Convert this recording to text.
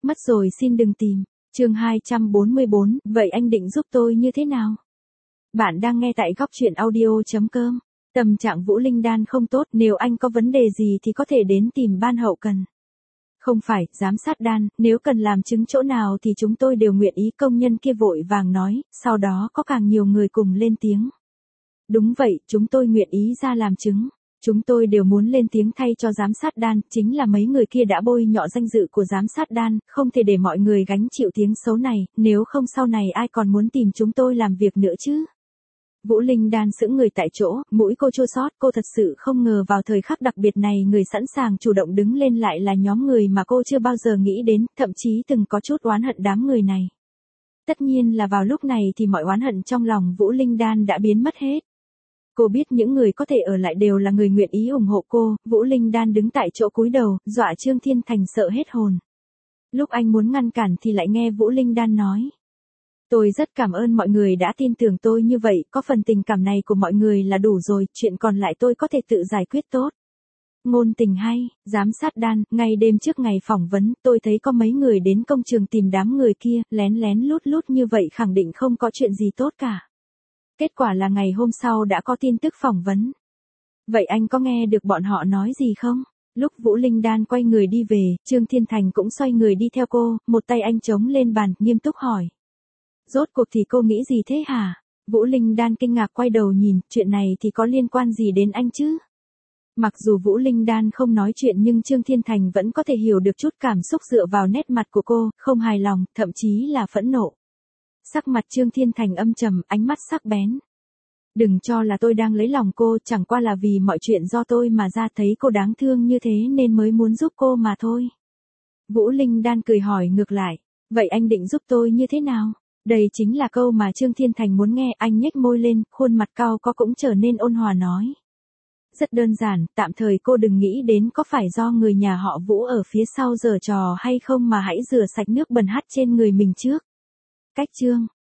Mất rồi xin đừng tìm. Chương 244, vậy anh định giúp tôi như thế nào? Bạn đang nghe tại góc truyện audio.com. Tâm trạng Vũ Linh Đan không tốt, nếu anh có vấn đề gì thì có thể đến tìm ban hậu cần. Không phải, giám sát Đan, nếu cần làm chứng chỗ nào thì chúng tôi đều nguyện ý, công nhân kia vội vàng nói, sau đó có càng nhiều người cùng lên tiếng. Đúng vậy, chúng tôi nguyện ý ra làm chứng. Chúng tôi đều muốn lên tiếng thay cho giám sát Đan, chính là mấy người kia đã bôi nhọ danh dự của giám sát Đan, không thể để mọi người gánh chịu tiếng xấu này, nếu không sau này ai còn muốn tìm chúng tôi làm việc nữa chứ. Vũ Linh Đan sững người tại chỗ, mũi cô chua xót, cô thật sự không ngờ vào thời khắc đặc biệt này người sẵn sàng chủ động đứng lên lại là nhóm người mà cô chưa bao giờ nghĩ đến, thậm chí từng có chút oán hận đám người này. Tất nhiên là vào lúc này thì mọi oán hận trong lòng Vũ Linh Đan đã biến mất hết. Cô biết những người có thể ở lại đều là người nguyện ý ủng hộ cô, Vũ Linh Đan đứng tại chỗ cúi đầu, dọa Trương Thiên Thành sợ hết hồn. Lúc anh muốn ngăn cản thì lại nghe Vũ Linh Đan nói. Tôi rất cảm ơn mọi người đã tin tưởng tôi như vậy, có phần tình cảm này của mọi người là đủ rồi, chuyện còn lại tôi có thể tự giải quyết tốt. Ngôn tình hay, giám sát Đan, ngay đêm trước ngày phỏng vấn, tôi thấy có mấy người đến công trường tìm đám người kia, lén lén lút lút như vậy khẳng định không có chuyện gì tốt cả. Kết quả là ngày hôm sau đã có tin tức phỏng vấn. Vậy anh có nghe được bọn họ nói gì không? Lúc Vũ Linh Đan quay người đi về, Trương Thiên Thành cũng xoay người đi theo cô, một tay anh chống lên bàn, nghiêm túc hỏi. Rốt cuộc thì cô nghĩ gì thế hả? Vũ Linh Đan kinh ngạc quay đầu nhìn, chuyện này thì có liên quan gì đến anh chứ? Mặc dù Vũ Linh Đan không nói chuyện nhưng Trương Thiên Thành vẫn có thể hiểu được chút cảm xúc dựa vào nét mặt của cô, không hài lòng, thậm chí là phẫn nộ. Sắc mặt Trương Thiên Thành âm trầm, ánh mắt sắc bén. Đừng cho là tôi đang lấy lòng cô, chẳng qua là vì mọi chuyện do tôi mà ra, thấy cô đáng thương như thế nên mới muốn giúp cô mà thôi. Vũ Linh Đan cười hỏi ngược lại, vậy anh định giúp tôi như thế nào? Đây chính là câu mà Trương Thiên Thành muốn nghe, anh nhếch môi lên, khuôn mặt cau có cũng trở nên ôn hòa nói. Rất đơn giản, tạm thời cô đừng nghĩ đến có phải do người nhà họ Vũ ở phía sau giở trò hay không mà hãy rửa sạch nước bẩn hắt trên người mình trước. Cách chương